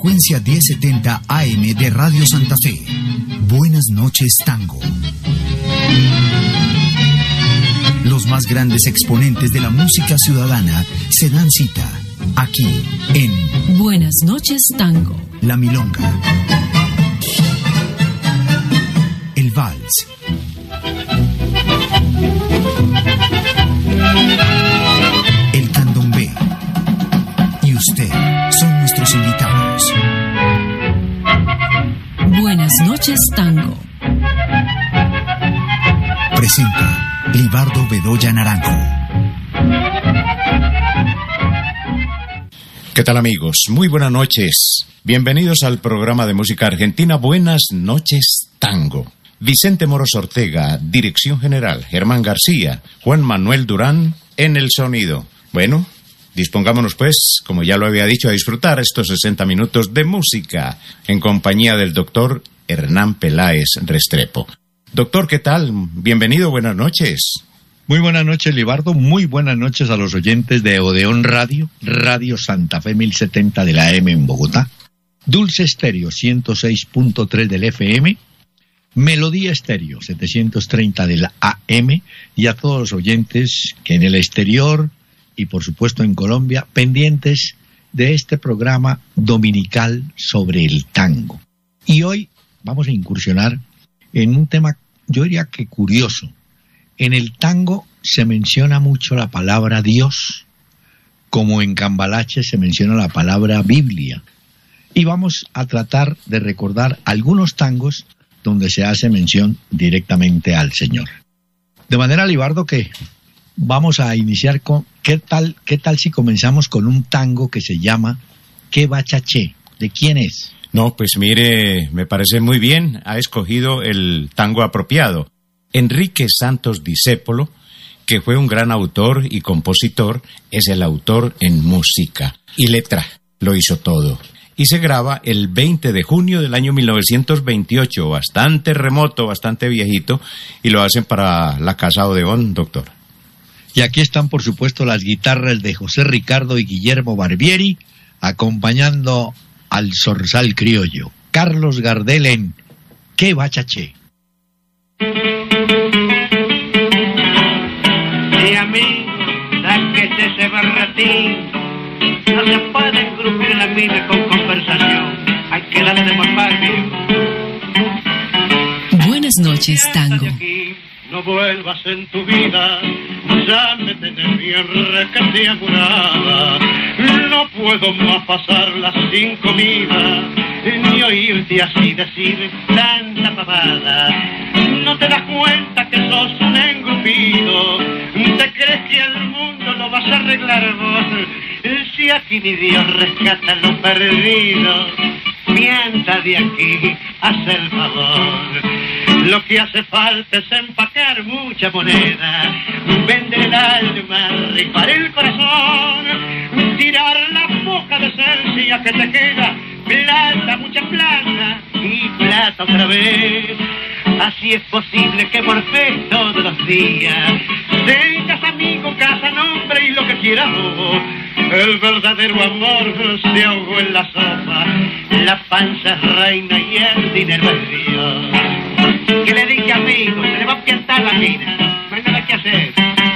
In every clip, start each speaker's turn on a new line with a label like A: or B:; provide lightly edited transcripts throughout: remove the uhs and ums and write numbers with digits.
A: frecuencia 1070 AM de Radio Santa Fe. Buenas noches, Tango. Los más grandes exponentes de la música ciudadana se dan cita aquí en
B: Buenas noches, Tango.
A: La Milonga, el Vals, el Candombe y usted son nuestros invitados.
B: Buenas noches, Tango.
A: Presenta Libardo Bedoya Naranjo.
C: ¿Qué tal, amigos? Muy buenas noches. Bienvenidos al programa de música argentina Buenas noches, Tango. Vicente Moros Ortega, dirección general. Germán García, Juan Manuel Durán en el sonido. Bueno, dispongámonos pues, como ya lo había dicho, a disfrutar estos 60 minutos de música en compañía del doctor Hernán Peláez Restrepo. Doctor, ¿qué tal? Bienvenido, buenas noches.
D: Muy buenas noches, Libardo. Muy buenas noches a los oyentes de Odeón Radio, Radio Santa Fe 1070 de la AM en Bogotá, Dulce Estéreo 106.3 del FM, Melodía Estéreo 730 de la AM, y a todos los oyentes que en el exterior y por supuesto en Colombia, pendientes de este programa dominical sobre el tango. Y hoy vamos a incursionar en un tema, yo diría que curioso. En el tango se menciona mucho la palabra Dios, como en Cambalache se menciona la palabra Biblia. Y vamos a tratar de recordar algunos tangos donde se hace mención directamente al Señor. De manera, Libardo, que vamos a iniciar con ¿qué tal si comenzamos con un tango que se llama ¿Qué Bachaché? ¿De quién es?
C: No, pues mire, me parece muy bien, ha escogido el tango apropiado. Enrique Santos Discépolo, que fue un gran autor y compositor, es el autor en música y letra, lo hizo todo. Y se graba el 20 de junio del año 1928, bastante remoto, bastante viejito, y lo hacen para la Casa Odeón, doctor.
D: Y aquí están, por supuesto, las guitarras de José Ricardo y Guillermo Barbieri, acompañando al zorzal criollo, Carlos Gardel en ¿Qué Bachaché?
E: Sí, amigo, sáquese ese barratín. No se puede engrupir la vida con conversación. Hay que darle de morfar,
B: Buenas noches, Tango.
E: No vuelvas en tu vida, ya me tenés bien recateagurada. No puedo más pasarla sin comida, ni oírte así decir tanta pavada. No te das cuenta que sos un engrupido, te crees que al mundo lo vas a arreglar vos. Si aquí ni Dios rescata lo perdido, mienta de aquí, haz el favor. Lo que hace falta es empacar mucha moneda, vender el alma, rifar el corazón, tirar la poca decencia que te queda, plata, mucha plata y plata otra vez. Así es posible que morfes todos los días, tengas amigo, casa, nombre y lo que quieras vos. El verdadero amor se ahogó en la sopa, la panza es reina y el dinero es Dios. Que le dije amigo, se le va a piantar la mina, no hay nada que hacer.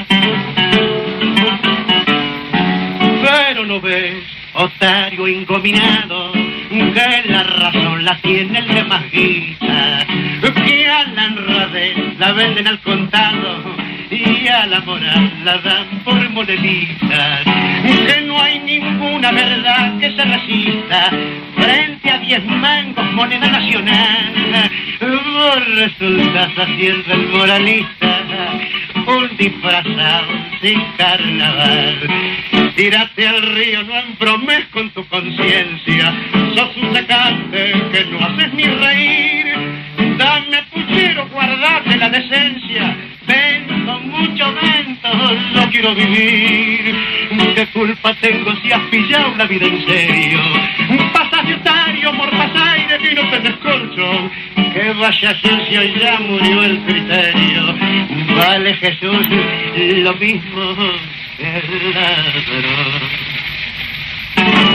E: Pero no ves, otario ingominado, que la razón la tiene el de más guita, que a la honradez la venden al contado y a la moral la dan por moneditas, que no hay ninguna verdad que se resista frente a 10 mangos moneda nacional. Vos resultas haciendo el moralista, un disfrazado sin carnaval. Tírate al río, no embromes con tu conciencia, sos un secante que no haces ni reír. Dame puchero, guardate la decencia, ven con mucho vento, no quiero vivir. ¿Qué culpa tengo si has pillado la vida en serio? Pasas de otario, morfas aire y no tenés colchón. Que vaya sucio, ya murió el criterio. Vale Jesús lo mismo que el ladrón.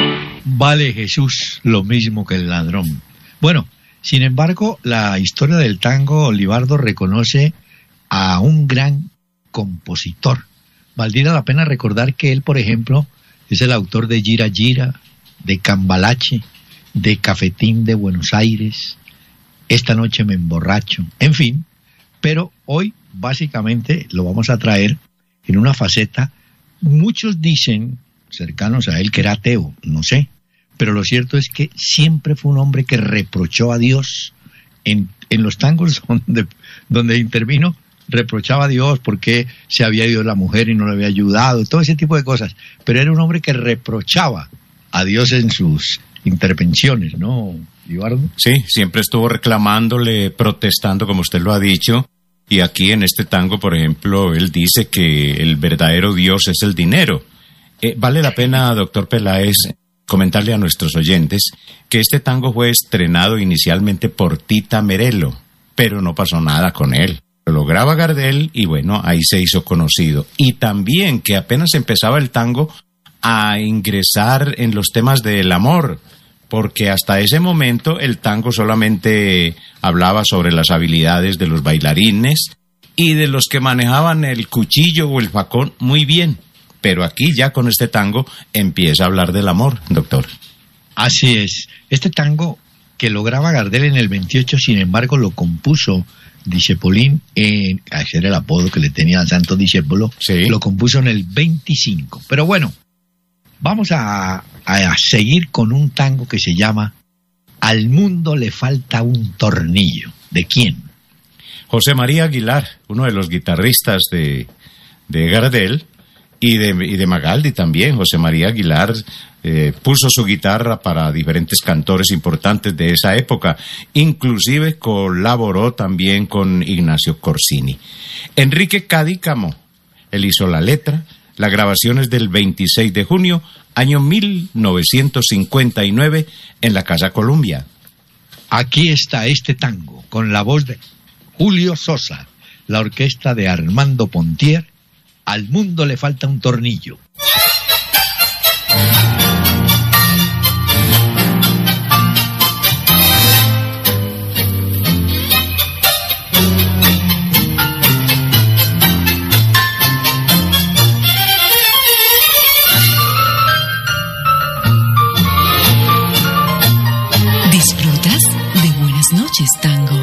D: Vale Jesús lo mismo que el ladrón. Bueno, sin embargo, la historia del tango, Libardo, reconoce a un gran compositor. Valdría la pena recordar que él, por ejemplo, es el autor de Gira Gira, de Cambalache, de Cafetín de Buenos Aires, Esta noche me emborracho, en fin. Pero hoy, básicamente, lo vamos a traer en una faceta. Muchos dicen, cercanos a él, que era ateo, no sé. Pero lo cierto es que siempre fue un hombre que reprochó a Dios. En los tangos donde intervino, reprochaba a Dios porque se había ido la mujer y no le había ayudado, todo ese tipo de cosas. Pero era un hombre que reprochaba a Dios en sus intervenciones, ¿no, Libardo?
C: Sí, siempre estuvo reclamándole, protestando, como usted lo ha dicho. Y aquí en este tango, por ejemplo, él dice que el verdadero Dios es el dinero. Vale la pena, doctor Peláez, comentarle a nuestros oyentes que este tango fue estrenado inicialmente por Tita Merello, pero no pasó nada con él. Lo graba Gardel y bueno, ahí se hizo conocido. Y también que apenas empezaba el tango a ingresar en los temas del amor, porque hasta ese momento el tango solamente hablaba sobre las habilidades de los bailarines y de los que manejaban el cuchillo o el facón muy bien. Pero aquí ya con este tango empieza a hablar del amor, doctor.
D: Así es. Este tango que lo graba Gardel en el 28, sin embargo, lo compuso Discepolín, ese era el apodo que le tenía al santo discépolo, sí. Lo compuso en el 25. Pero bueno, vamos a seguir con un tango que se llama Al mundo le falta un tornillo. ¿De quién?
C: José María Aguilar, uno de los guitarristas de Gardel y de Magaldi también. José María Aguilar puso su guitarra para diferentes cantores importantes de esa época, inclusive colaboró también con Ignacio Corsini. Enrique Cadícamo, él hizo la letra. La grabación es del 26 de junio, año 1959, en la Casa Columbia.
D: Aquí está este tango, con la voz de Julio Sosa, la orquesta de Armando Pontier. Al mundo le falta un tornillo.
B: Disfrutas de Buenas noches, Tango.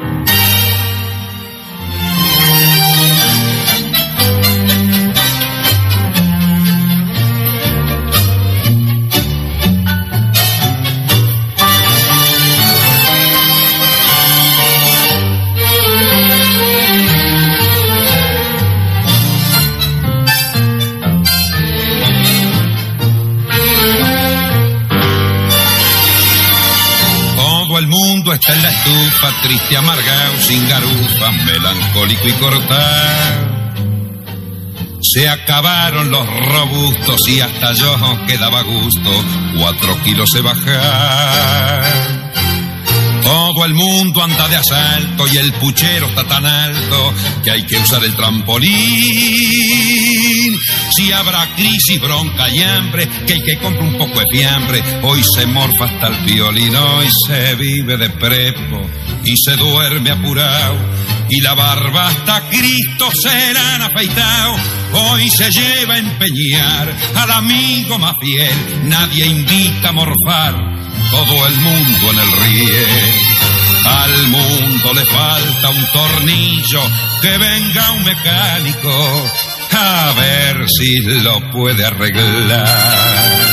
F: Está en la estufa, triste, amargado, sin garufa, melancólico y cortado. Se acabaron los robustos y hasta yo quedaba a gusto, 4 kilos he bajado. Todo el mundo anda de asalto y el puchero está tan alto que hay que usar el trampolín. Si habrá crisis, bronca y hambre, que el que compra un poco de fiambre, hoy se morfa hasta el violín, hoy se vive de prepo y se duerme apurado. Y la barba hasta Cristo se la han afeitado, hoy se lleva a empeñar al amigo más fiel, nadie invita a morfar, todo el mundo en el riel. Al mundo le falta un tornillo, que venga un mecánico a ver si lo puede arreglar.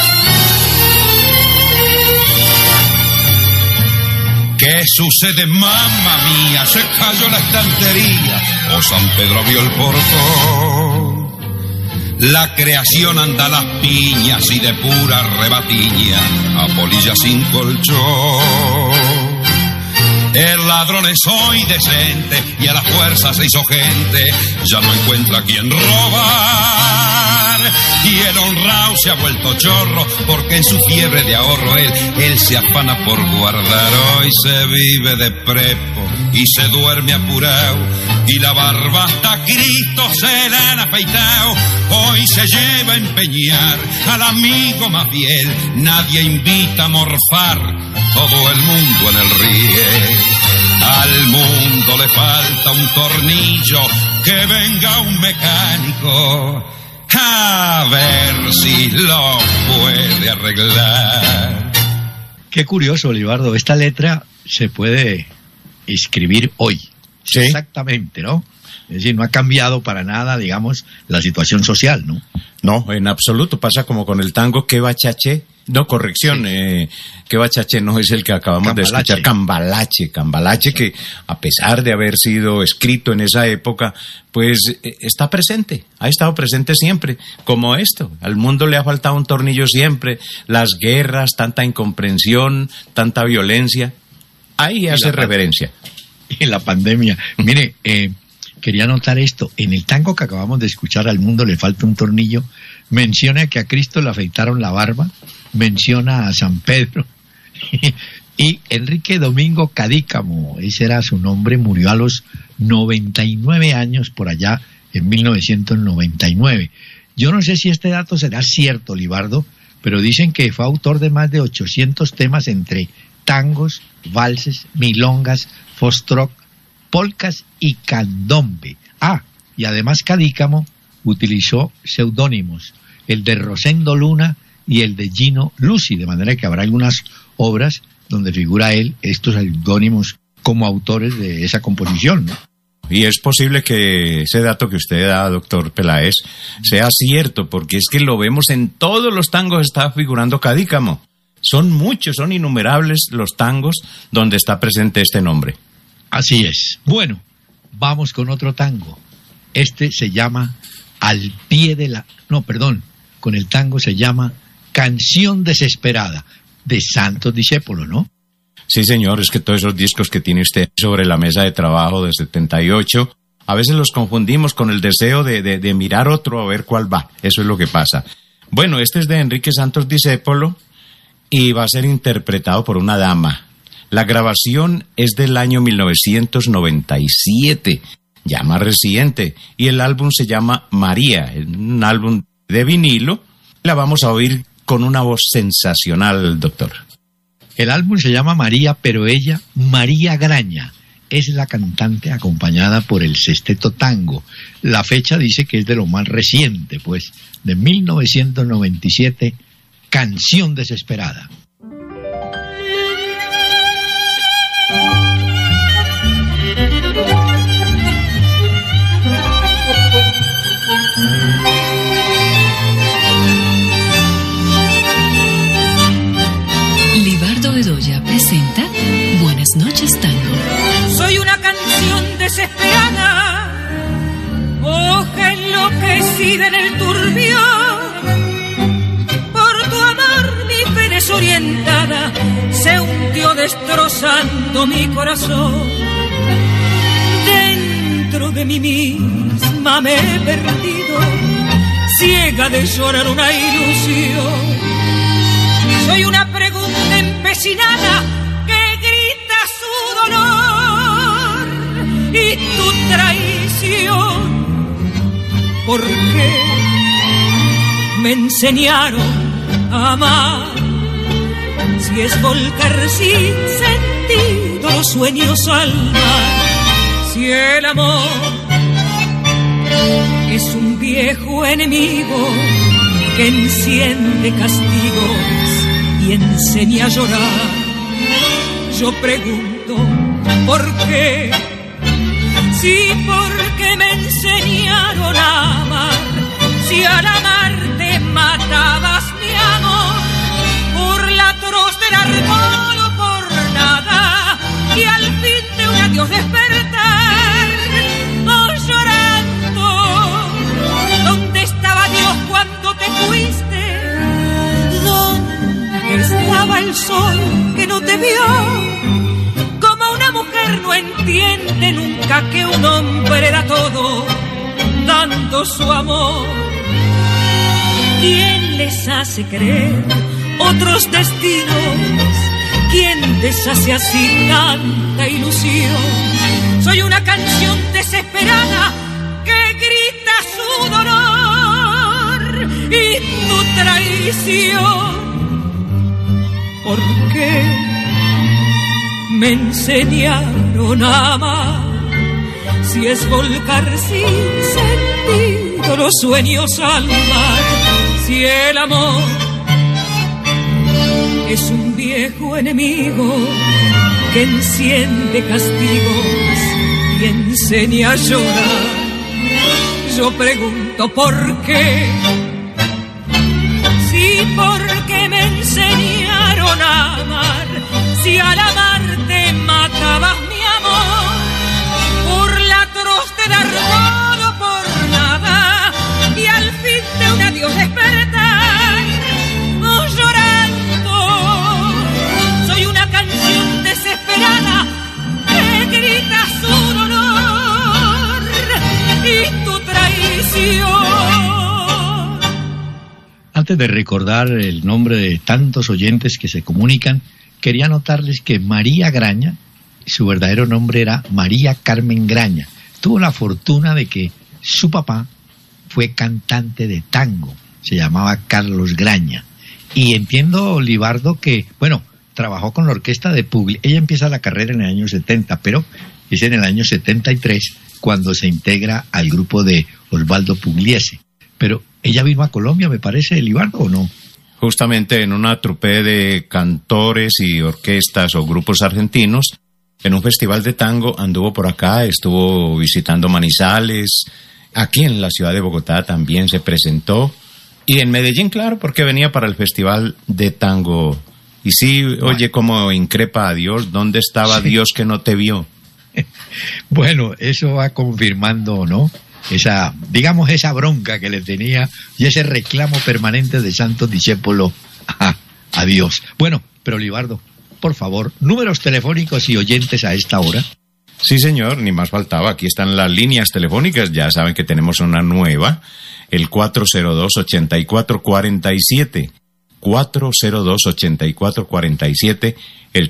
F: ¿Qué sucede, mamma mía? Se cayó la estantería o San Pedro abrió el portón. La creación anda a las piñas y de pura rebatiña a polilla sin colchón. El ladrón es hoy decente y a la fuerza se hizo gente, ya no encuentra quien robar. Y el honrado se ha vuelto chorro porque en su fiebre de ahorro él se afana por guardar. Hoy se vive de prepo y se duerme apurado y la barba hasta Cristo se la han afeitado. Hoy se lleva a empeñar al amigo más fiel, nadie invita a morfar, todo el mundo en el riel. Al mundo le falta un tornillo, que venga un mecánico a ver si lo puede arreglar.
D: Qué curioso, Libardo, esta letra se puede escribir hoy.
C: Sí.
D: Exactamente, ¿no? Es decir, no ha cambiado para nada, digamos, la situación social, ¿no?
C: No, en absoluto. Pasa como con el tango Que Bachaché. No, corrección,
D: Sí.
C: Que Bachaché no es el que acabamos de escuchar. Cambalache, que a pesar de haber sido escrito en esa época, pues está presente, ha estado presente siempre, como esto. Al mundo le ha faltado un tornillo siempre, las guerras, tanta incomprensión, tanta violencia. Ahí hace reverencia.
D: En la pandemia. Mire, quería anotar esto. En el tango que acabamos de escuchar, Al mundo le falta un tornillo, menciona que a Cristo le afeitaron la barba, menciona a San Pedro. Y Enrique Domingo Cadícamo, ese era su nombre, murió a los 99 años por allá en 1999. Yo no sé si este dato será cierto, Libardo, pero dicen que fue autor de más de 800 temas entre tangos, valses, milongas, foxtrot, polcas y candombe. Y además Cadícamo utilizó seudónimos, el de Rosendo Luna y el de Gino Luci, de manera que habrá algunas obras donde figura él, estos seudónimos, como autores de esa composición, ¿no?
C: Y es posible que ese dato que usted da, doctor Peláez, sea cierto, porque es que lo vemos en todos los tangos, está figurando Cadícamo. Son muchos, son innumerables los tangos donde está presente este nombre.
D: Así es. Bueno, vamos con otro tango. Este se llama Al pie de la... No, perdón, con el tango se llama Canción Desesperada, de Santos Discépolo, ¿no?
C: Sí, señor, es que todos esos discos que tiene usted sobre la mesa de trabajo de 78, a veces los confundimos con el deseo de mirar otro a ver cuál va. Eso es lo que pasa. Bueno, este es de Enrique Santos Discépolo y va a ser interpretado por una dama. La grabación es del año 1997, ya más reciente, y el álbum se llama María, un álbum de vinilo. La vamos a oír con una voz sensacional, doctor.
D: El álbum se llama María, pero ella, María Graña, es la cantante acompañada por el Sesteto Tango. La fecha dice que es de lo más reciente, pues, de 1997, Canción Desesperada.
B: Libardo Bedoya presenta Buenas noches, Tango.
G: Soy una canción desesperada, hoja enloquecida en el turbión. Por tu amor mi fe desorientada se hundió destrozando mi corazón. Dentro de mí misma me he perdido, ciega de llorar una ilusión. Soy una pregunta empecinada que grita su dolor y tu traición. ¿Por qué me enseñaron a amar? Si es volcar sin sentido los sueños al mar. Si el amor es un viejo enemigo que enciende castigos y enseña a llorar. Yo pregunto, ¿por qué? Sí, porque me enseñaron a amar. Si al amarte matabas mi amor, por la atroz del árbol o por nada, y al fin de un adiós despertar, oh llorando, ¿dónde estaba Dios cuando te fuiste? Estaba el sol que no te vio, como una mujer no entiende nunca que un hombre da todo, dando su amor. ¿Quién les hace creer otros destinos ¿quién deshace así tanta ilusión? Soy una canción desesperada que grita su dolor y tu traición. ¿Por qué me enseñaron a amar? Si es volcar sin sentido los sueños al mar, si el amor es un viejo enemigo que enciende castigos y enseña a llorar. Yo pregunto ¿por qué? Si porque me enseñaron a amar, si al amarte matabas mi amor, por la atroz de dar todo por nada y al fin de un adiós despertar, no llorando. Soy una canción desesperada que grita su dolor y tu traición.
D: Antes de recordar el nombre de tantos oyentes que se comunican, quería anotarles que María Graña, su verdadero nombre era María Carmen Graña, tuvo la fortuna de que su papá fue cantante de tango, se llamaba Carlos Graña. Y entiendo, Libardo, que, bueno, trabajó con la orquesta de Pugliese. Ella empieza la carrera en el año 70, pero es en el año 73 cuando se integra al grupo de Osvaldo Pugliese. Pero ella vino a Colombia, me parece, Libardo, ¿o no?
C: Justamente en una trupe de cantores y orquestas o grupos argentinos, en un festival de tango anduvo por acá, estuvo visitando Manizales, aquí en la ciudad de Bogotá también se presentó, y en Medellín, claro, porque venía para el festival de tango. Y sí, oye, cómo increpa a Dios, ¿dónde estaba Dios que no te vio?
D: Bueno, eso va confirmando, ¿no? Esa bronca que le tenía y ese reclamo permanente de santos discípulos a Dios. Bueno, pero Libardo, por favor, números telefónicos y oyentes a esta hora.
C: Sí, señor, ni más faltaba. Aquí están las líneas telefónicas. Ya saben que tenemos una nueva, el 402-8447. 402-8447, el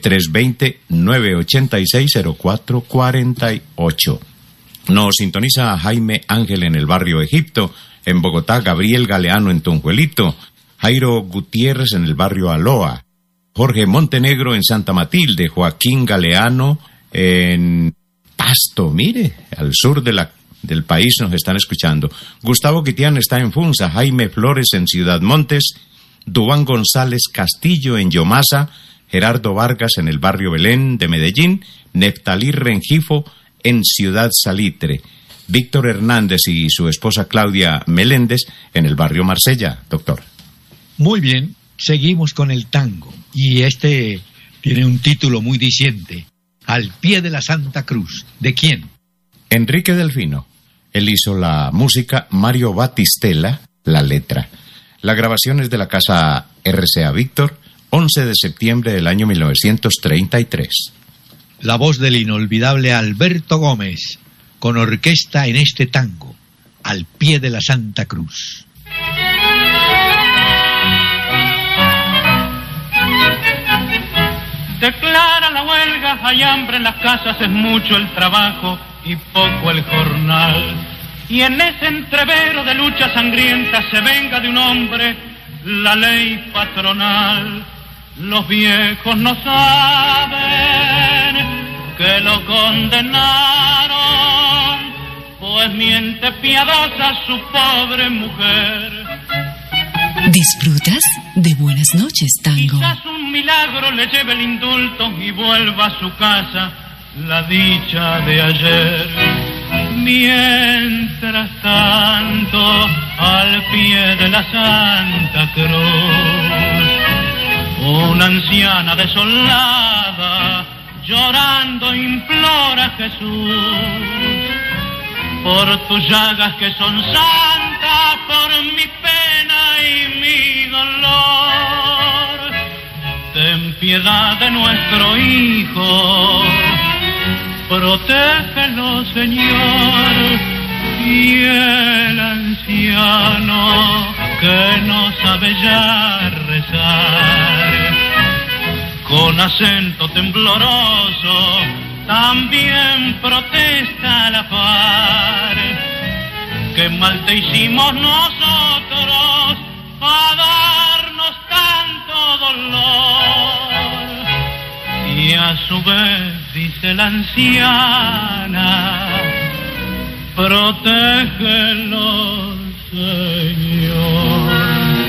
C: 320-986-0448. Nos sintoniza Jaime Ángel en el barrio Egipto, en Bogotá, Gabriel Galeano en Tonjuelito, Jairo Gutiérrez en el barrio Aloa, Jorge Montenegro en Santa Matilde, Joaquín Galeano en Pasto, mire, al sur del país nos están escuchando. Gustavo Quitián está en Funza, Jaime Flores en Ciudad Montes, Dubán González Castillo en Yomasa, Gerardo Vargas en el barrio Belén de Medellín, Neftalí Rengifo en Ciudad Salitre, Víctor Hernández y su esposa Claudia Meléndez en el barrio Marsella, doctor.
D: Muy bien, seguimos con el tango, y este tiene un título muy diciente, Al pie de la Santa Cruz. ¿De quién?
C: Enrique Delfino. Él hizo la música, Mario Batistella, la letra. La grabación es de la casa RCA Víctor, 11 de septiembre del año 1933.
D: La voz del inolvidable Alberto Gómez, con orquesta en este tango, Al pie de la Santa Cruz.
E: Declara la huelga, hay hambre en las casas, es mucho el trabajo y poco el jornal. Y en ese entrevero de lucha sangrienta se venga de un hombre la ley patronal. Los viejos no saben que lo condenaron, pues miente piadosa su pobre mujer.
B: ¿Disfrutas de Buenas Noches, Tango?
E: Quizás un milagro le lleve el indulto y vuelva a su casa la dicha de ayer. Mientras tanto, al pie de la Santa Cruz, una anciana desolada, llorando implora a Jesús, por tus llagas que son santas, por mi pena y mi dolor, ten piedad de nuestro hijo, protégelo, Señor, y el anciano que no sabe ya rezar, con con acento tembloroso, también protesta a la par. Qué mal te hicimos nosotros a darnos tanto dolor. Y a su vez dice la anciana, protégelos, Señor.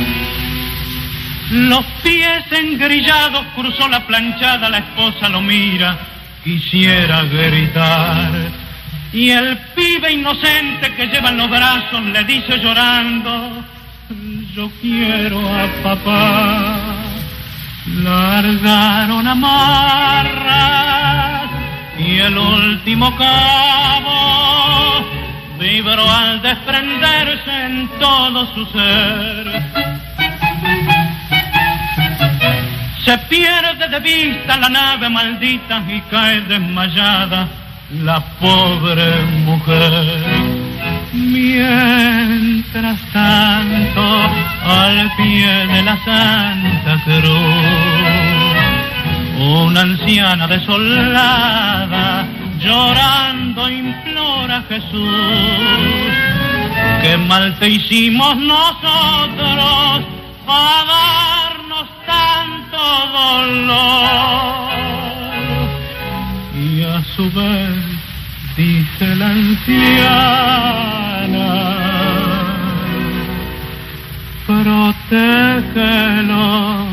E: Los pies engrillados cruzó la planchada, la esposa lo mira, quisiera gritar. Y el pibe inocente que lleva en los brazos le dice llorando, yo quiero a papá. Largaron amarras y el último cabo vibró al desprenderse en todo su ser. Se pierde de vista la nave maldita y cae desmayada la pobre mujer. Mientras tanto, al pie de la Santa Cruz, una anciana desolada llorando implora a Jesús. Qué mal te hicimos nosotros a darnos tanto dolor. Y a su vez dice la anciana, protégelo,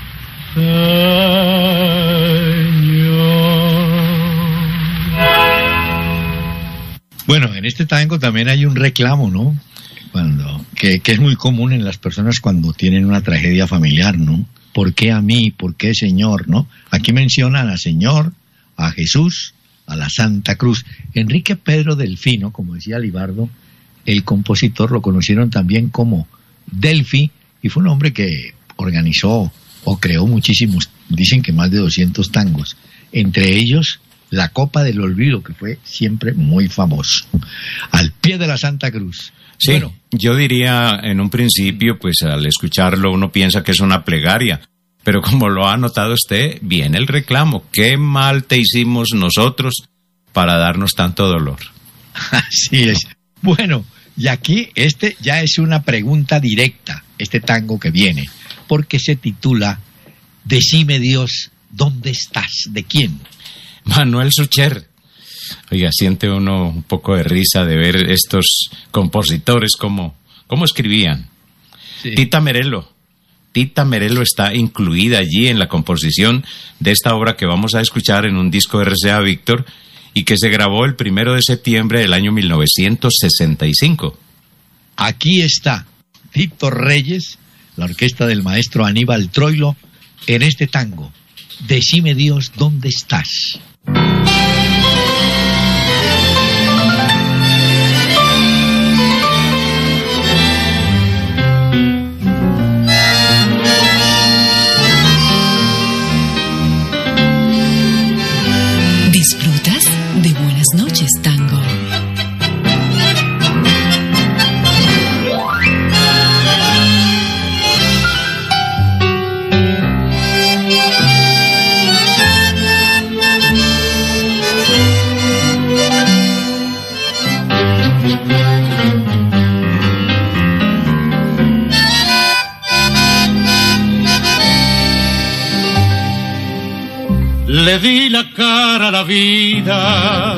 E: Señor.
D: Bueno, en este tango también hay un reclamo, ¿no? Que es muy común en las personas cuando tienen una tragedia familiar, ¿no? ¿Por qué a mí? ¿Por qué, Señor? ¿No? Aquí mencionan al Señor, a Jesús, a la Santa Cruz. Enrique Pedro Delfino, como decía Libardo, el compositor, lo conocieron también como Delfi, y fue un hombre que organizó o creó muchísimos, dicen que más de 200 tangos, entre ellos La Copa del Olvido, que fue siempre muy famoso. Al pie de la Santa Cruz.
C: Sí,
D: bueno,
C: yo diría en un principio, pues al escucharlo uno piensa que es una plegaria, pero como lo ha notado usted, viene el reclamo. ¿Qué mal te hicimos nosotros para darnos tanto dolor?
D: Así es. Bueno, y aquí este ya es una pregunta directa, este tango que viene, porque se titula Decime Dios, ¿dónde estás? ¿De quién?
C: Manuel Sucher. Oiga, siente uno un poco de risa de ver estos compositores cómo escribían.
D: Sí.
C: Tita Merelo está incluida allí en la composición de esta obra que vamos a escuchar en un disco de RCA Víctor y que se grabó el 1 de septiembre del año 1965.
D: Aquí está Tito Reyes, la orquesta del maestro Aníbal Troilo, en este tango, Decime Dios, ¿dónde estás?
B: Disfrutas de Buenas noches, Tango.
E: Le di la cara a la vida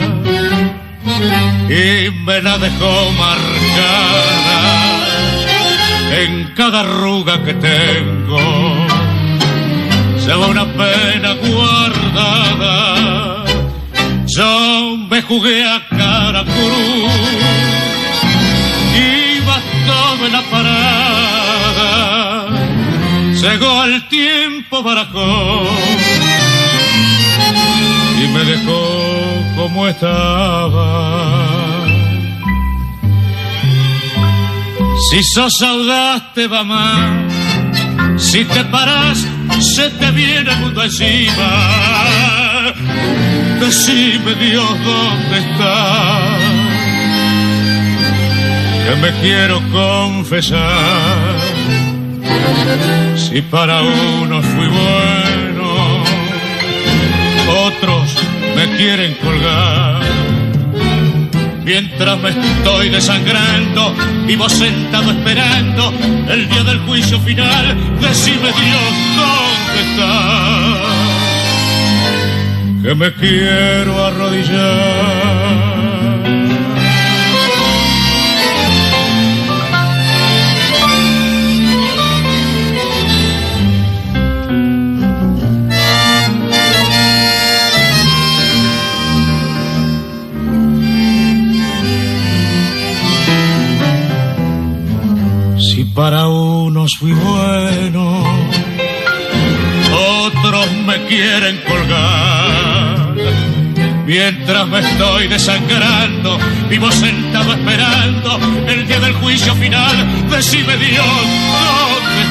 E: y me la dejó marcada en cada arruga que tengo. Se va una pena guardada. Yo me jugué a cara cruz, iba todo en la parada. Llegó el tiempo barajó y me dejó como estaba. Si sos audaz te va mal, si te paras se te viene el mundo encima. Decime Dios dónde estás, que me quiero confesar. Si para uno fui bueno, otros me quieren colgar. Mientras me estoy desangrando, vivo sentado esperando el día del juicio final. Decime Dios, ¿dónde está? Que me quiero arrodillar. Si para unos fui bueno, otros me quieren colgar. Mientras me estoy desangrando, vivo sentado esperando el día del juicio final. Decime Dios, ¿dónde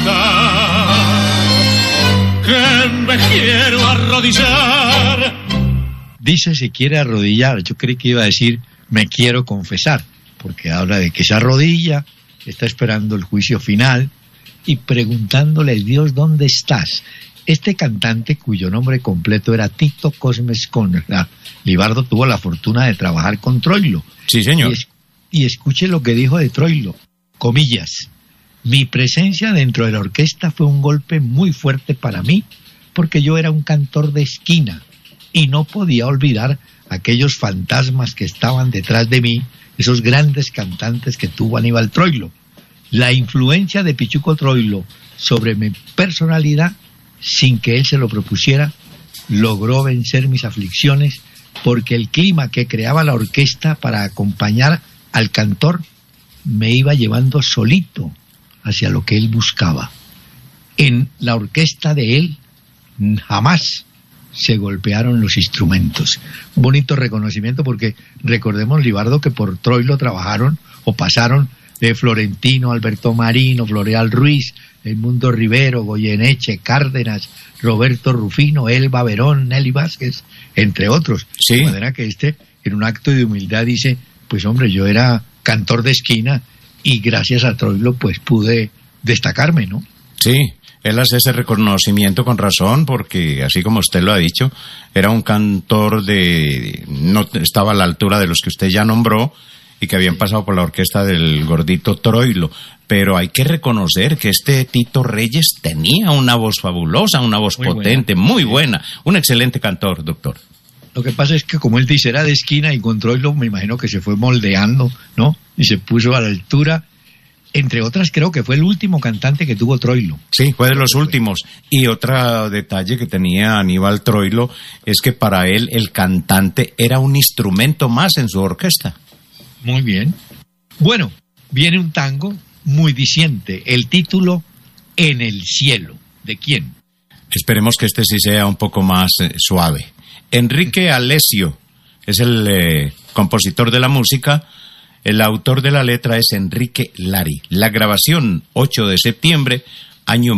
E: está? Que me quiero arrodillar.
D: Dice se quiere arrodillar. Yo creí que iba a decir me quiero confesar, porque habla de que se arrodilla, está esperando el juicio final y preguntándole a Dios ¿dónde estás? Este cantante, cuyo nombre completo era Tito Cosmes Conra, Libardo tuvo la fortuna de trabajar con Troilo.
C: Sí, señor.
D: Y escuche lo que dijo de Troilo, comillas: mi presencia dentro de la orquesta fue un golpe muy fuerte para mí, porque yo era un cantor de esquina y no podía olvidar aquellos fantasmas que estaban detrás de mí, esos grandes cantantes que tuvo Aníbal Troilo. La influencia de Pichuco Troilo sobre mi personalidad, sin que él se lo propusiera, logró vencer mis aflicciones, porque el clima que creaba la orquesta para acompañar al cantor me iba llevando solito hacia lo que él buscaba. En la orquesta de él jamás se golpearon los instrumentos. Un bonito reconocimiento, porque recordemos, Libardo, que por Troilo trabajaron o pasaron de Florentino, Alberto Marino, Floreal Ruiz, Edmundo Rivero, Goyeneche, Cárdenas, Roberto Rufino, Elba Verón, Nelly Vázquez, entre otros.
C: Sí.
D: De manera que en un acto de humildad dice, pues hombre, yo era cantor de esquina y gracias a Troilo pues pude destacarme, ¿no?
C: Sí, él hace ese reconocimiento con razón, porque así como usted lo ha dicho, era un cantor no estaba a la altura de los que usted ya nombró y que habían pasado por la orquesta del gordito Troilo, pero hay que reconocer que este Tito Reyes tenía una voz fabulosa, una voz muy potente, muy buena, un excelente cantor, doctor.
D: Lo que pasa es que, como él dice, era de esquina y con Troilo me imagino que se fue moldeando, ¿no? Y se puso a la altura. Entre otras, creo que fue el último cantante que tuvo Troilo.
C: Sí, fue de los últimos. Y otro detalle que tenía Aníbal Troilo es que para él el cantante era un instrumento más en su orquesta.
D: Muy bien. Bueno, viene un tango muy diciente. El título, En el cielo. ¿De quién?
C: Esperemos que este sí sea un poco más suave. Enrique Alessio es el compositor de la música. El autor de la letra es Enrique Lari. La grabación, 8 de septiembre, año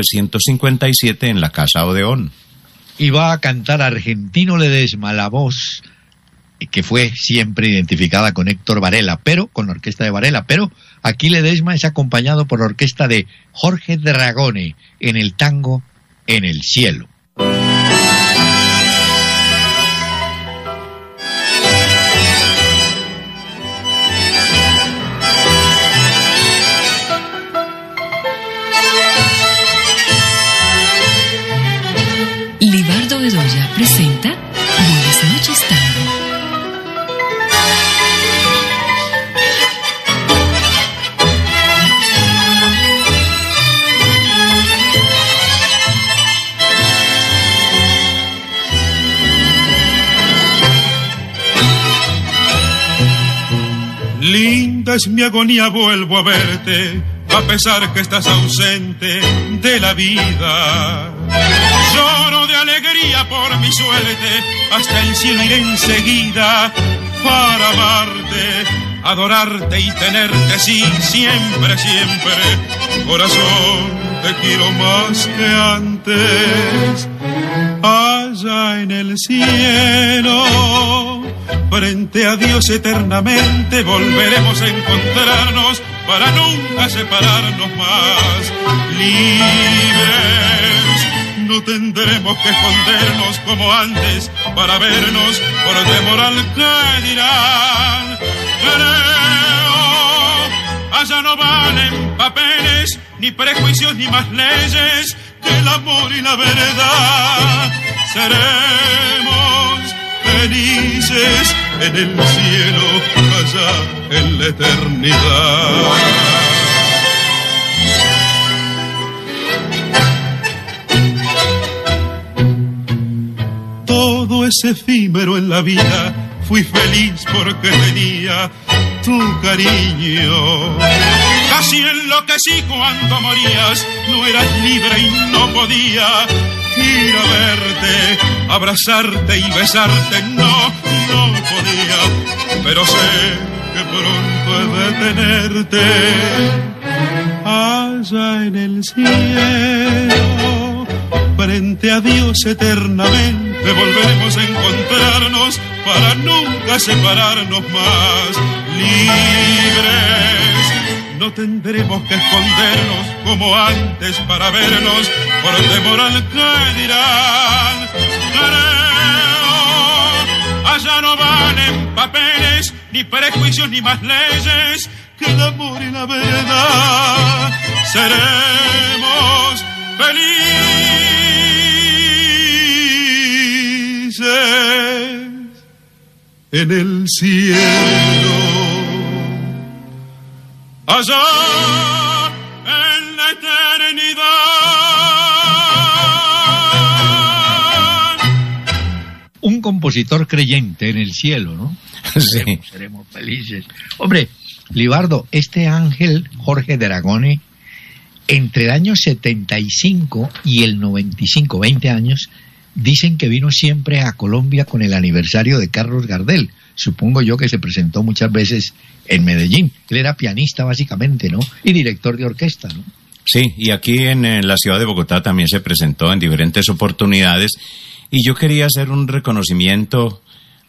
C: 1957, en la Casa Odeón.
D: Y va a cantar Argentino Ledesma, la voz que fue siempre identificada con Héctor Varela, pero con la orquesta de Varela. Pero aquí Ledesma es acompañado por la orquesta de Jorge Dragone en el tango En el cielo.
B: Libardo Bedoya presenta Buenas noches, Tango.
H: Linda es mi agonía, vuelvo a verte, a pesar que estás ausente de la vida. Lloro de alegría por mi suerte, hasta el cielo iré enseguida para amarte, adorarte y tenerte, sí, siempre, siempre. Corazón, te quiero más que antes. Allá en el cielo, frente a Dios eternamente, volveremos a encontrarnos para nunca separarnos más. Libres No tendremos que escondernos como antes para vernos por temor al que dirán. Creo, allá no valen papeles, ni prejuicios, ni más leyes que el amor y la verdad. Seremos felices en el cielo, allá en la eternidad. Todo es efímero en la vida, fui feliz porque tenía tu cariño. Casi enloquecí cuando morías, no eras libre y no podía ir a verte, abrazarte y besarte, no podía, pero sé que pronto he de tenerte allá en el cielo, frente a Dios eternamente. Volveremos a encontrarnos para nunca separarnos más. Libres, no tendremos que escondernos como antes para vernos por temor al que dirán. Creo, allá no valen papeles, ni prejuicios, ni más leyes que el amor y la verdad. Seremos felices en el cielo, allá en la eternidad.
D: Un compositor creyente en el cielo, ¿no?
C: Sí.
D: Seremos felices. Hombre, Libardo, este ángel Jorge Dragone, entre el año 75 y el 95, 20 años, dicen que vino siempre a Colombia con el aniversario de Carlos Gardel. Supongo yo que se presentó muchas veces en Medellín. Él era pianista básicamente, ¿no? Y director de orquesta, ¿no?
C: Sí, y aquí en la ciudad de Bogotá también se presentó en diferentes oportunidades. Y yo quería hacer un reconocimiento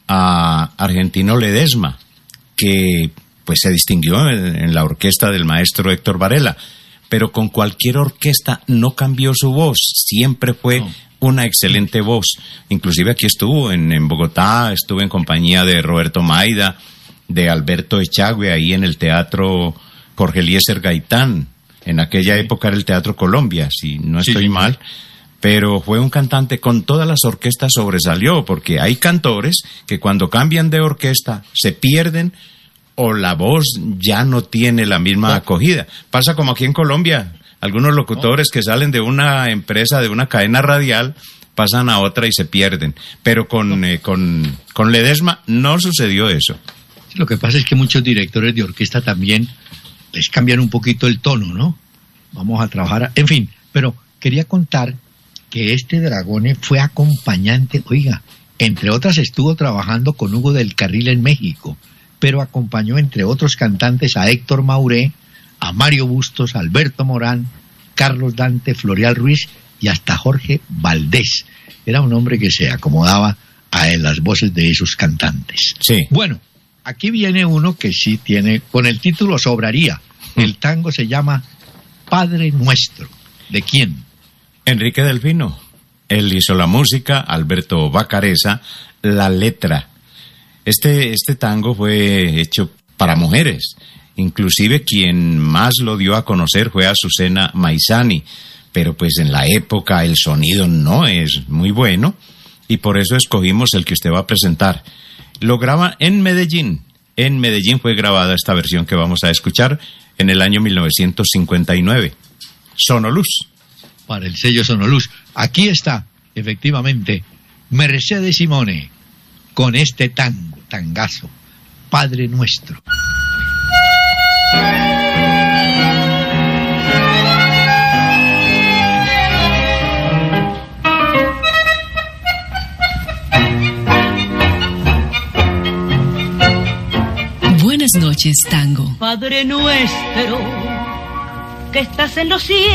C: a Argentino Ledesma, que pues se distinguió en la orquesta del maestro Héctor Varela, pero con cualquier orquesta no cambió su voz, siempre fue una excelente voz. Inclusive aquí estuvo en Bogotá, estuvo en compañía de Roberto Maida, de Alberto Echagüe, ahí en el Teatro Jorge Eliezer Gaitán. En aquella época era el Teatro Colombia, si no estoy mal. Pero fue un cantante, con todas las orquestas sobresalió, porque hay cantores que cuando cambian de orquesta se pierden o la voz ya no tiene la misma acogida. Pasa como aquí en Colombia. Algunos locutores que salen de una empresa, de una cadena radial, pasan a otra y se pierden. Pero con Ledesma no sucedió eso.
D: Lo que pasa es que muchos directores de orquesta también les cambian un poquito el tono, ¿no? Vamos a trabajar, en fin, pero quería contar que este Dragone fue acompañante, oiga, entre otras estuvo trabajando con Hugo del Carril en México, pero acompañó entre otros cantantes a Héctor Mauré, a Mario Bustos, a Alberto Morán, Carlos Dante, Floreal Ruiz y hasta Jorge Valdés. Era un hombre que se acomodaba a las voces de esos cantantes.
C: Sí.
D: Bueno, aquí viene uno que sí tiene, con el título sobraría. El tango se llama Padre Nuestro. ¿De quién?
C: Enrique Delfino. Él hizo la música, Alberto Vacareza, la letra. Este tango fue hecho para mujeres. Inclusive quien más lo dio a conocer fue Azucena Maizani. Pero pues en la época el sonido no es muy bueno y por eso escogimos el que usted va a presentar. Lo graba en Medellín. En Medellín fue grabada esta versión que vamos a escuchar en el año 1959. Sonoluz.
D: Para el sello Sonoluz. Aquí está, efectivamente, Mercedes Simone, con este tangazo, Padre Nuestro.
B: Buenas noches, tango.
G: Padre nuestro, que estás en los cielos,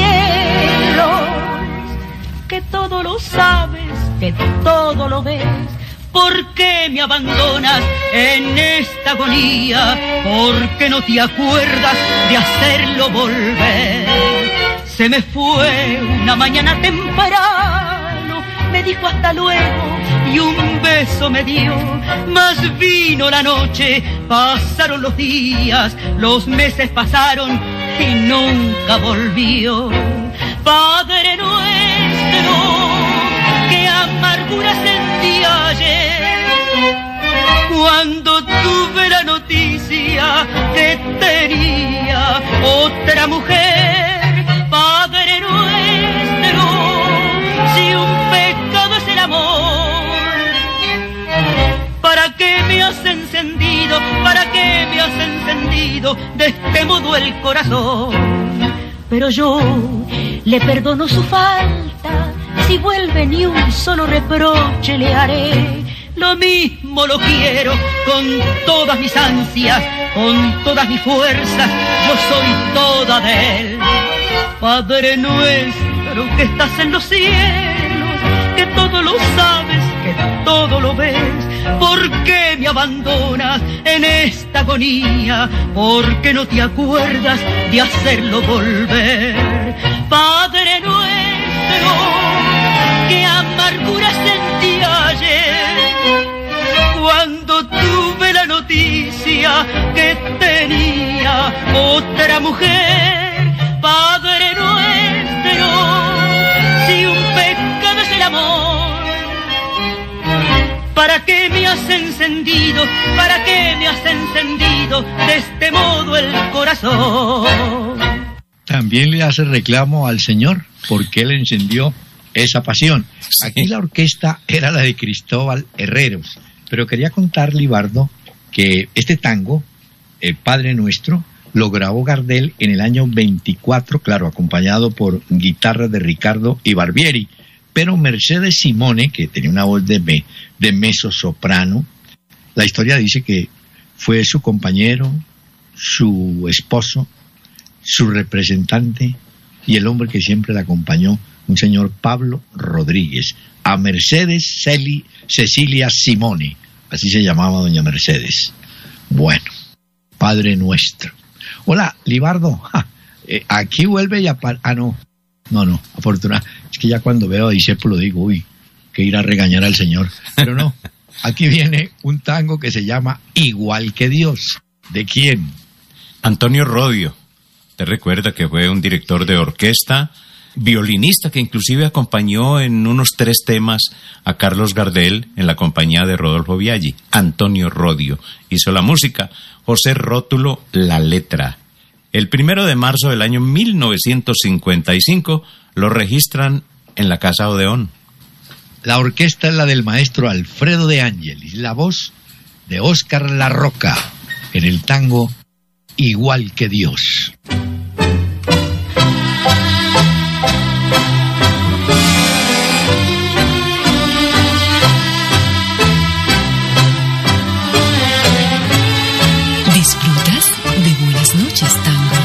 G: que todo lo sabes, que todo lo ves. ¿Por qué me abandonas en esta agonía? ¿Por qué no te acuerdas de hacerlo volver? Se me fue una mañana temprano
I: beso me dio, mas vino la noche, pasaron los días, los meses pasaron y nunca volvió. Padre nuestro, qué amargura sentí ayer cuando tuve la noticia que tenía otra mujer. Padre nuestro, si un pecado es el amor, ¿para qué me has encendido? ¿Para qué me has encendido de este modo el corazón? Pero yo le perdono su falta, si vuelve ni un solo reproche le haré. Lo mismo lo quiero con todas mis ansias, con todas mis fuerzas, yo soy toda de él. Padre nuestro que estás en los cielos, que todo lo sabes, que todo lo ves, ¿por qué me abandonas en esta agonía? ¿Por qué no te acuerdas de hacerlo volver? Padre nuestro, qué amargura sentí ayer cuando tuve la noticia que tenía otra mujer. Padre nuestro, si un pecado es el amor, ¿para qué me has encendido? ¿Para qué me has encendido de este modo el corazón?
D: También le hace reclamo al Señor porque Él encendió esa pasión. Sí. Aquí la orquesta era la de Cristóbal Herreros, pero quería contar, Libardo, que este tango, el Padre Nuestro, lo grabó Gardel en el año 24, claro, acompañado por guitarras de Ricardo y Barbieri, pero Mercedes Simone, que tenía una voz de mezzo soprano, la historia dice que fue su compañero, su esposo, su representante y el hombre que siempre la acompañó, un señor Pablo Rodríguez, a Mercedes Cecilia Simone, así se llamaba doña Mercedes. Bueno, Padre Nuestro. Hola, Libardo, aquí vuelve y no, afortunadamente, es que ya cuando veo a discípulo digo, uy, que ir a regañar al Señor, pero no, aquí viene un tango que se llama Igual que Dios. ¿De quién?
C: Antonio Rodio. ¿Te recuerda que fue un director de orquesta, violinista que inclusive acompañó en unos 3 temas a Carlos Gardel en la compañía de Rodolfo Biaggi? Antonio Rodio hizo la música, José Rótulo la letra. El 1 de marzo del año 1955 lo registran en la Casa Odeón.
D: La orquesta es la del maestro Alfredo de Ángelis, la voz de Óscar La Roca en el tango Igual que Dios.
B: Disfrutas de Buenas Noches, Tango.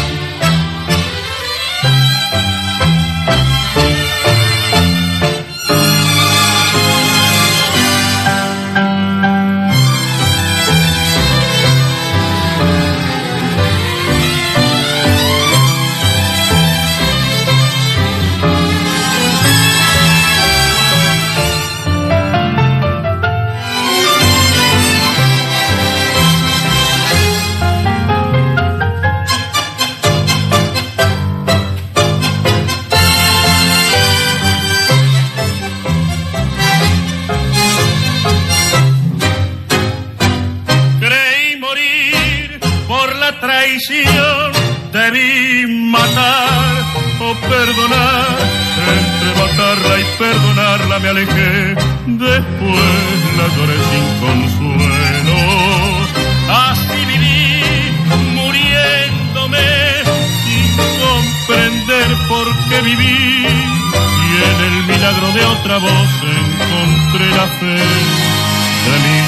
H: Debí matar o perdonar, entre matarla y perdonarla me alejé, después la lloré sin consuelo. Así viví muriéndome sin comprender por qué viví, y en el milagro de otra voz encontré la fe de mi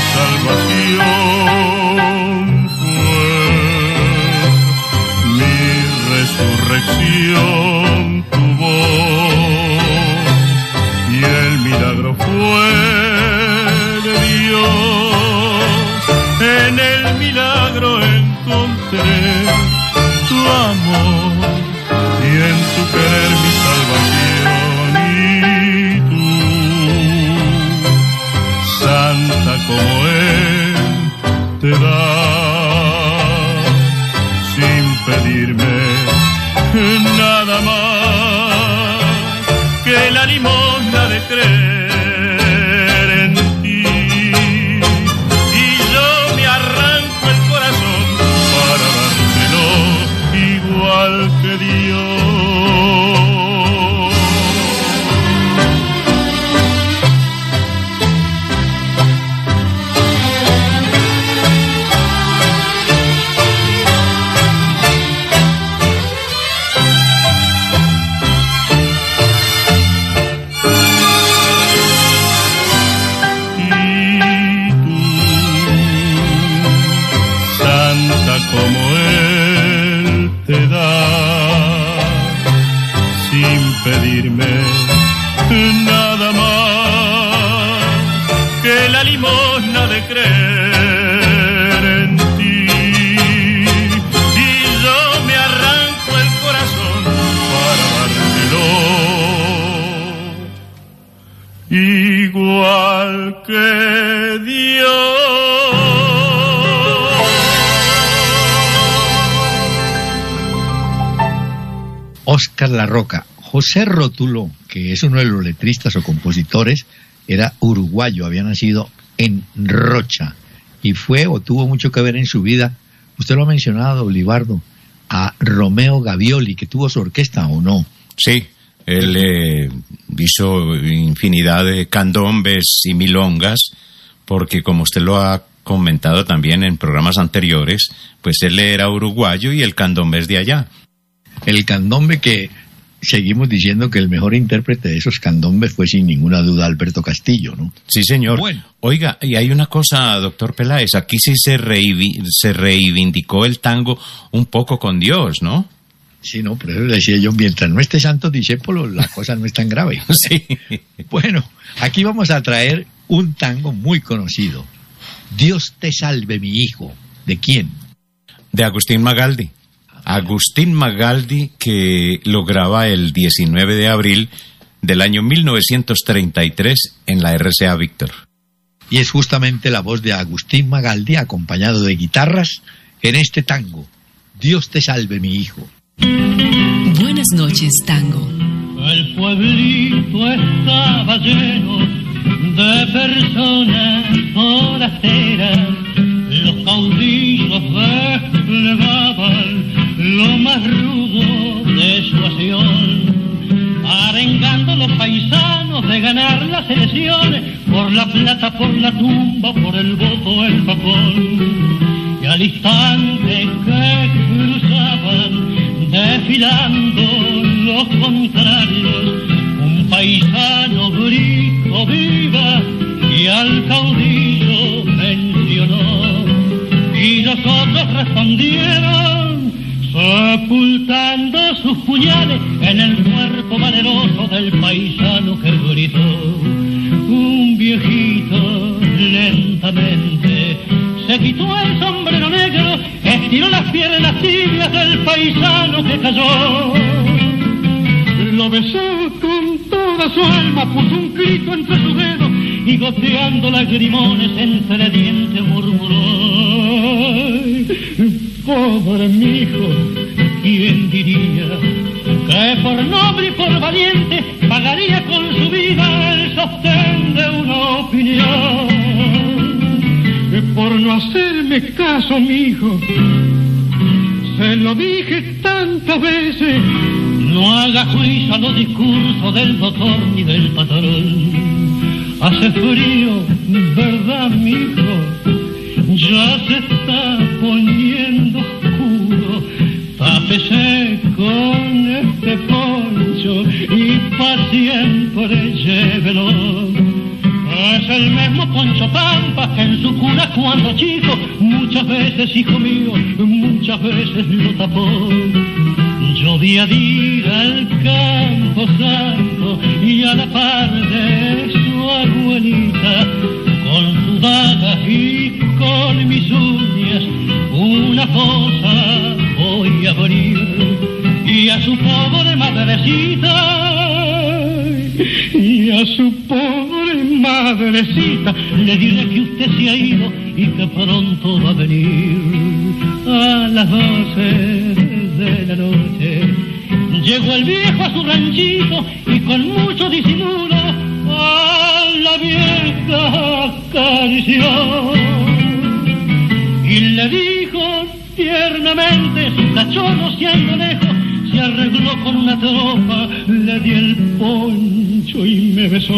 H: salvación. Resurrección tu voz, y el milagro fue de Dios. En el milagro encontré tu amor, y en tu querer mi salvación. Y tú, te da, sin pedirme nada más que la limosna de creer en ti. Y yo me arranco el corazón para dártelo igual que Dios. Como él te da, sin pedirme nada más que la limosna de creer en ti. Y yo me arranco el corazón para dártelo igual que Dios.
D: Óscar La Roca. José Rótulo, que es uno de los letristas o compositores, era uruguayo, había nacido en Rocha y fue o tuvo mucho que ver en su vida, usted lo ha mencionado, Libardo, a Romeo Gavioli, que tuvo su orquesta, ¿o no?
C: Sí, él hizo infinidad de candombes y milongas, porque como usted lo ha comentado también en programas anteriores, pues él era uruguayo y el candombe es de allá.
D: El candombe que seguimos diciendo que el mejor intérprete de esos candombes fue sin ninguna duda Alberto Castillo, ¿no?
C: Sí, señor. Bueno. Oiga, y hay una cosa, doctor Peláez, aquí sí se reivindicó el tango un poco con Dios, ¿no?
D: Sí, no, por eso le decía yo, mientras no esté Santo Discépolo, la cosa no es tan grave.
C: Sí.
D: Bueno, aquí vamos a traer un tango muy conocido. Dios te salve, mi hijo. ¿De quién?
C: De Agustín Magaldi. Agustín Magaldi, que lo graba el 19 de abril del año 1933 en la RCA Víctor.
D: Y es justamente la voz de Agustín Magaldi, acompañado de guitarras, en este tango. Dios te salve, mi hijo.
B: Buenas noches, tango.
E: El pueblito estaba lleno de personas forasteras. Los caudillos desplegaban lo más rudo de su acción, arengando a los paisanos de ganar las elecciones, por la plata, por la tumba, por el voto, el papón. Y al instante que cruzaban, desfilando los contrarios, un paisano gritó viva y al caudillo mencionó. Y los otros respondieron, sepultando sus puñales en el cuerpo valeroso del paisano que gritó. Un viejito lentamente se quitó el sombrero negro, estiró las piernas tibias del paisano que cayó. Lo besó con toda su alma, puso un grito entre sus dedos y goteando lagrimones entre dientes murmuró: pobre mi hijo, ¿quién diría que por noble y por valiente pagaría con su vida el sostén de una opinión? Que por no hacerme caso, mi hijo, se lo dije tantas veces, no haga juicio a los discursos del doctor ni del patrón. Hace frío, ¿verdad, mi hijo? Ya se está poniendo oscuro. Tápese con este poncho y pa' siempre llévelo. Es el mismo Poncho Pampa que en su cuna cuando chico, muchas veces, hijo mío, muchas veces lo tapó. Yo vi a ir al campo santo y a la par de su abuelita, con su daga y con mis uñas, una cosa voy a abrir. Y a su pobre madrecita, y a su pobre Madrecita, le diré que usted se ha ido y que pronto va a venir. A las 12 de la noche llegó el viejo a su ranchito y con mucho disimulo a la vieja acarició y le dijo tiernamente, su cachorro siendo lejos, se arregló con una tropa, le di el poncho y me besó.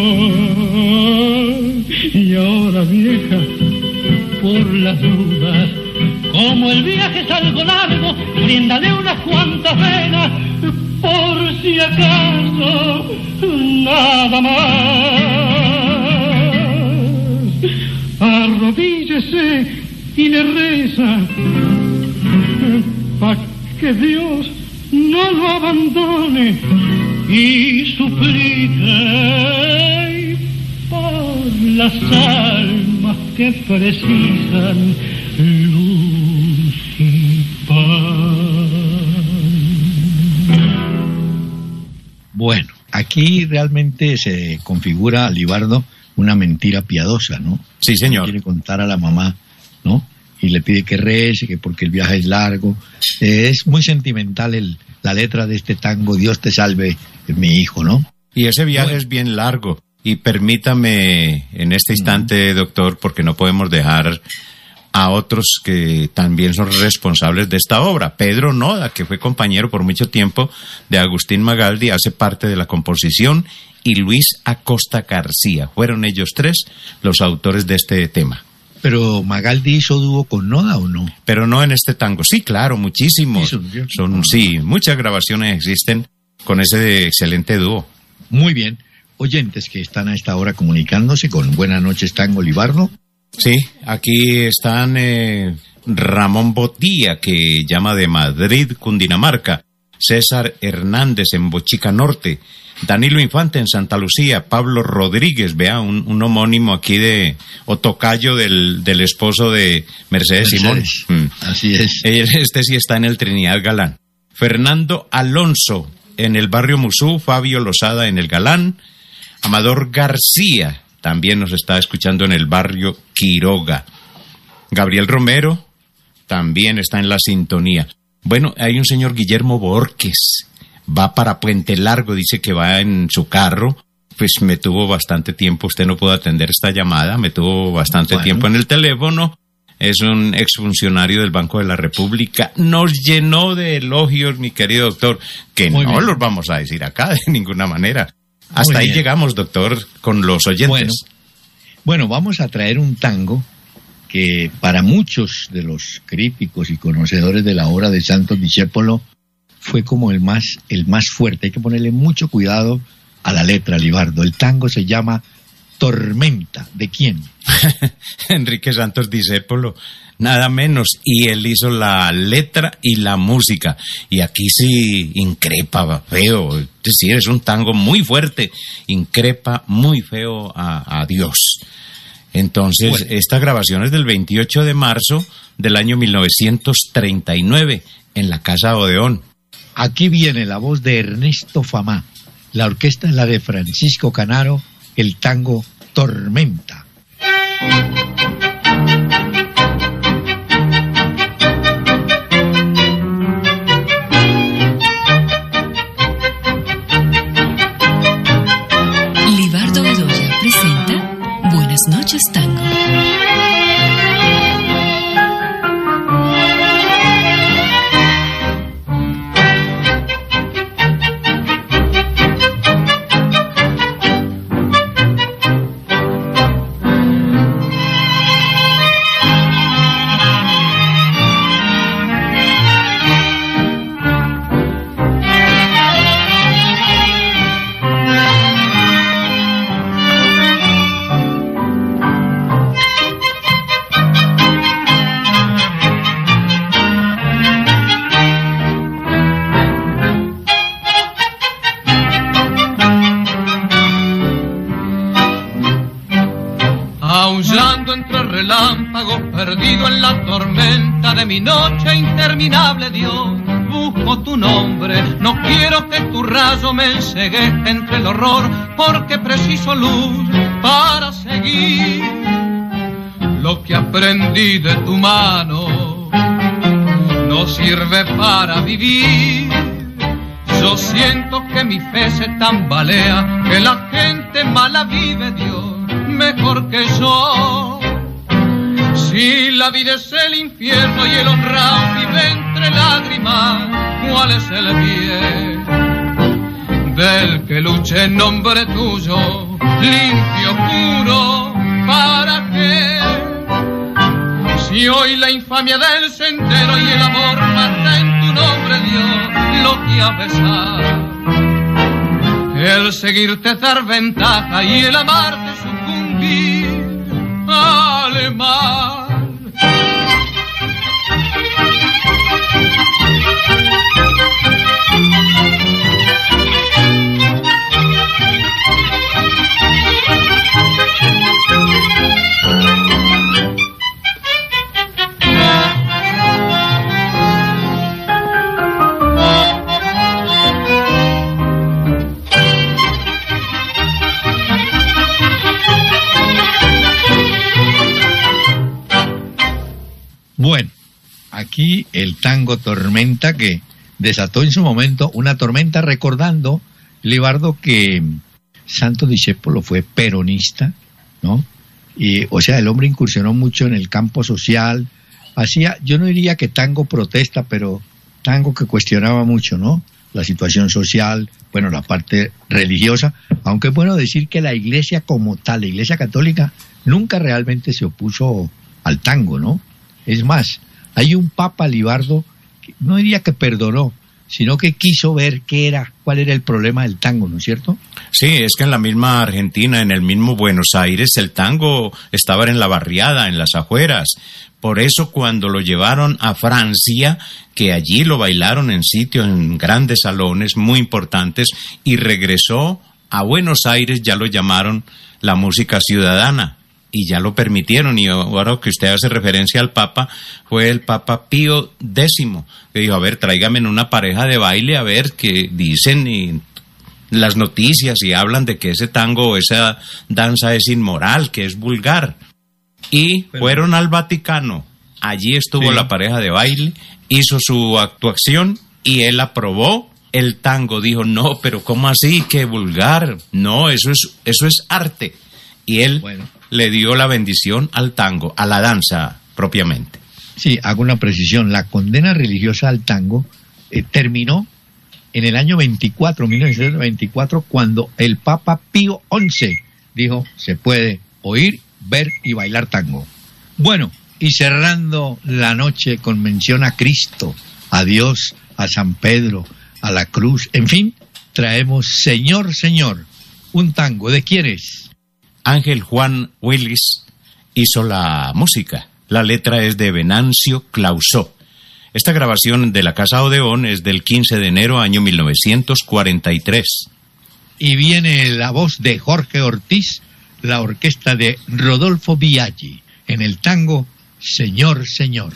E: Y ahora, vieja, por las dudas, como el viaje es algo largo, bríndale unas cuantas venas, por si acaso, nada más. Arrodíllese y le reza, pa' que Dios no lo abandone y suplique por las almas que precisan luz y paz.
D: Bueno, aquí realmente se configura, Libardo, una mentira piadosa, ¿no?
C: Sí, señor.
D: Quiere contar a la mamá, ¿no? Y le pide que rece, que porque el viaje es largo. Es muy sentimental la letra de este tango, Dios te salve, mi hijo, ¿no?
C: Y ese viaje es bien largo. Y permítame en este instante, doctor, porque no podemos dejar a otros que también son responsables de esta obra. Pedro Noda, que fue compañero por mucho tiempo de Agustín Magaldi, hace parte de la composición, y Luis Acosta García. Fueron ellos tres los autores de este tema.
D: Pero Magaldi hizo dúo con Noda, ¿o no?
C: Pero no en este tango. Sí, claro, muchísimos. Sí, muchas grabaciones existen con ese excelente dúo.
D: Muy bien. Oyentes que están a esta hora comunicándose con Buenas noches, Tango, Libardo.
C: Sí, aquí están Ramón Botía, que llama de Madrid, Cundinamarca. César Hernández en Bochica Norte. Danilo Infante en Santa Lucía, Pablo Rodríguez, vea, un homónimo aquí o tocayo del esposo de Mercedes Simón.
D: Así es.
C: Este sí está en el Trinidad Galán. Fernando Alonso en el barrio Musú, Fabio Lozada en el Galán, Amador García también nos está escuchando en el barrio Quiroga. Gabriel Romero también está en la sintonía. Bueno, hay un señor Guillermo Borges, va para Puente Largo, dice que va en su carro, pues me tuvo bastante tiempo, usted no pudo atender esta llamada, me tuvo bastante tiempo en el teléfono, es un exfuncionario del Banco de la República, nos llenó de elogios, mi querido doctor, que no los vamos a decir acá de ninguna manera. Hasta ahí llegamos, doctor, con los oyentes.
D: Bueno, vamos a traer un tango que para muchos de los críticos y conocedores de la obra de Santos Discépolo fue como el más fuerte. Hay que ponerle mucho cuidado a la letra, Libardo. El tango se llama Tormenta. ¿De quién?
C: Enrique Santos Discépolo, nada menos. Y él hizo la letra y la música. Y aquí sí increpa feo. Es decir, es un tango muy fuerte. Increpa muy feo a Dios. Entonces, esta grabación es del 28 de marzo del año 1939 en la Casa Odeón.
D: Aquí viene la voz de Ernesto Famá. La orquesta es la de Francisco Canaro, el tango Tormenta.
B: Libardo Bedoya presenta Buenas noches, Tango.
J: Perdido en la tormenta de mi noche interminable, Dios, busco tu nombre. No quiero que tu rayo me enceguezca entre el horror, porque preciso luz para seguir lo que aprendí de tu mano. No sirve para vivir. Yo siento que mi fe se tambalea, que la gente mala vive, Dios, mejor que yo. Si la vida es el infierno y el honrado vive entre lágrimas, ¿cuál es el bien del que luche en nombre tuyo, limpio, puro? ¿Para qué? Si hoy la infamia del sendero y el amor mata en tu nombre, Dios, lo que a pesar, el seguirte dar ventaja y el amarte sucumbir al mal.
D: Bueno, aquí el tango Tormenta, que desató en su momento una tormenta, recordando, Libardo, que Santo Discépolo fue peronista, ¿no? Y, o sea, el hombre incursionó mucho en el campo social, hacía, yo no diría que tango protesta, pero tango que cuestionaba mucho, ¿no? La situación social, bueno, la parte religiosa, aunque es bueno decir que la Iglesia como tal, la Iglesia católica, nunca realmente se opuso al tango, ¿no? Es más, hay un papa, Libardo, que no diría que perdonó, sino que quiso ver cuál era el problema del tango, ¿no es cierto?
C: Sí, es que en la misma Argentina, en el mismo Buenos Aires, el tango estaba en la barriada, en las afueras. Por eso cuando lo llevaron a Francia, que allí lo bailaron en sitios, en grandes salones muy importantes, y regresó a Buenos Aires, ya lo llamaron la música ciudadana. Y ya lo permitieron, y ahora que usted hace referencia al Papa, fue el Papa Pío X, que dijo, a ver, tráigame una pareja de baile, a ver qué dicen y las noticias, y hablan de que ese tango o esa danza es inmoral, que es vulgar. Y fueron al Vaticano, allí estuvo la pareja de baile, hizo su actuación, y él aprobó el tango, dijo, no, pero ¿cómo así? ¿Qué vulgar? No, eso es arte. Y él le dio la bendición al tango, a la danza propiamente.
D: Sí, hago una precisión. La condena religiosa al tango terminó en el año 1924, cuando el Papa Pío XI dijo, se puede oír, ver y bailar tango. Bueno, y cerrando la noche con mención a Cristo, a Dios, a San Pedro, a la cruz, en fin, traemos Señor, Señor, un tango. ¿De quién es?
C: Ángel Juan Willis hizo la música. La letra es de Venancio Clausó. Esta grabación de la Casa Odeón es del 15 de enero año 1943.
D: Y viene la voz de Jorge Ortiz, la orquesta de Rodolfo Biaggi, en el tango Señor, Señor.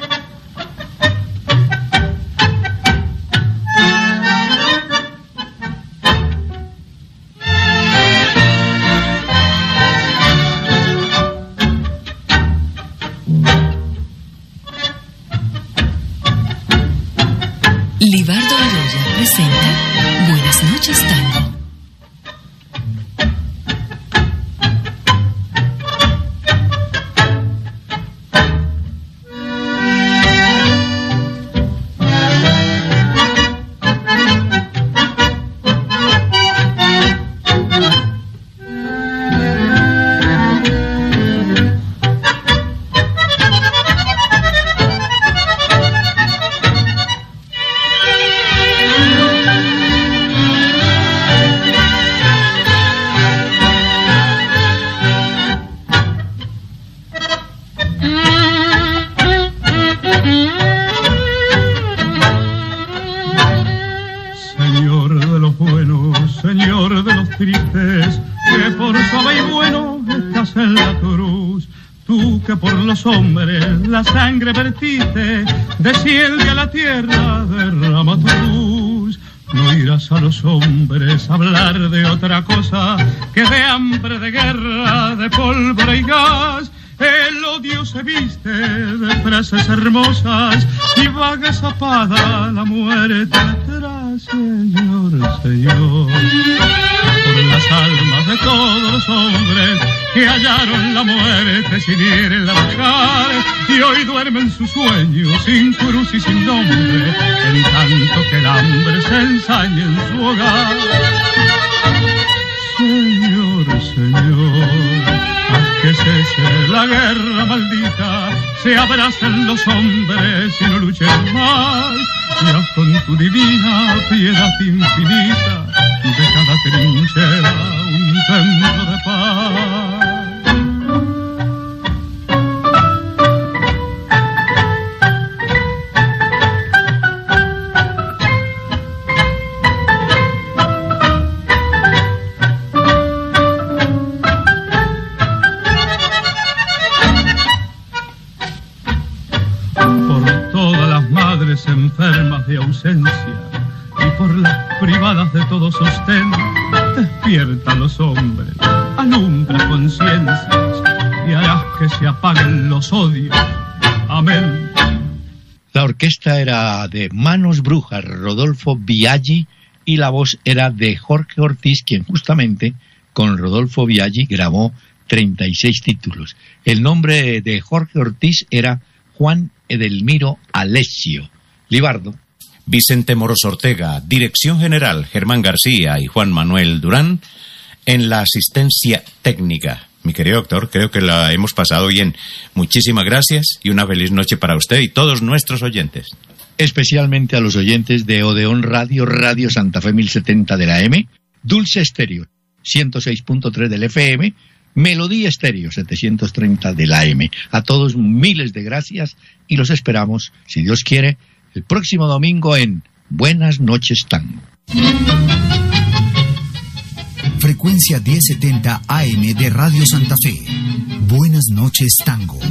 B: Libardo Bedoya presenta Buenas noches, Tango.
H: Los hombres la sangre vertiste, desciende a la tierra, derrama tu luz. No irás a los hombres a hablar de otra cosa que de hambre, de guerra, de pólvora y gas. El odio se viste de frases hermosas y vaga zapada la muerte atrás, Señor, Señor. Por las almas de todos los hombres que hallaron la muerte sin irla a buscar y hoy duermen sus sueños sin cruz y sin nombre, en tanto que el hambre se ensaña en su hogar. Señor, Señor, que cese la guerra maldita, se abracen los hombres y no luchen más, ya con tu divina piedad infinita, de cada trinchera un templo de paz. Enfermas de ausencia y por las privadas de todo sostén, despierta a los hombres, alumbra conciencias y harás que se apaguen los odios. Amén.
D: La orquesta era de Manos Brujas, Rodolfo Biaggi, y la voz era de Jorge Ortiz, quien justamente con Rodolfo Biaggi grabó 36 títulos. El nombre de Jorge Ortiz era Juan Edelmiro Alessio. Libardo.
C: Vicente Moros Ortega, dirección general, Germán García y Juan Manuel Durán, en la asistencia técnica. Mi querido doctor, creo que la hemos pasado bien. Muchísimas gracias y una feliz noche para usted y todos nuestros oyentes.
D: Especialmente a los oyentes de Odeón Radio, Radio Santa Fe 1070 de la M, Dulce Estéreo 106.3 del FM, Melodía Estéreo 730 de la M. A todos miles de gracias y los esperamos, si Dios quiere, el próximo domingo en Buenas Noches Tango.
A: Frecuencia 1070 AM de Radio Santa Fe. Buenas Noches Tango.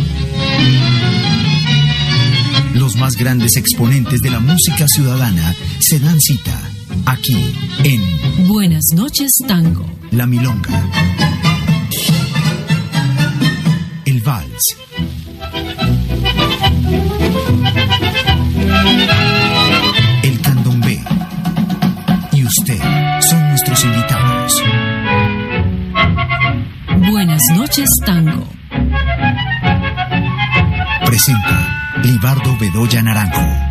A: Los más grandes exponentes de la música ciudadana se dan cita aquí en
B: Buenas Noches Tango.
A: La Milonga, el Vals, el Candombe y usted son nuestros invitados.
B: Buenas Noches Tango.
A: Presenta Libardo Bedoya Naranjo.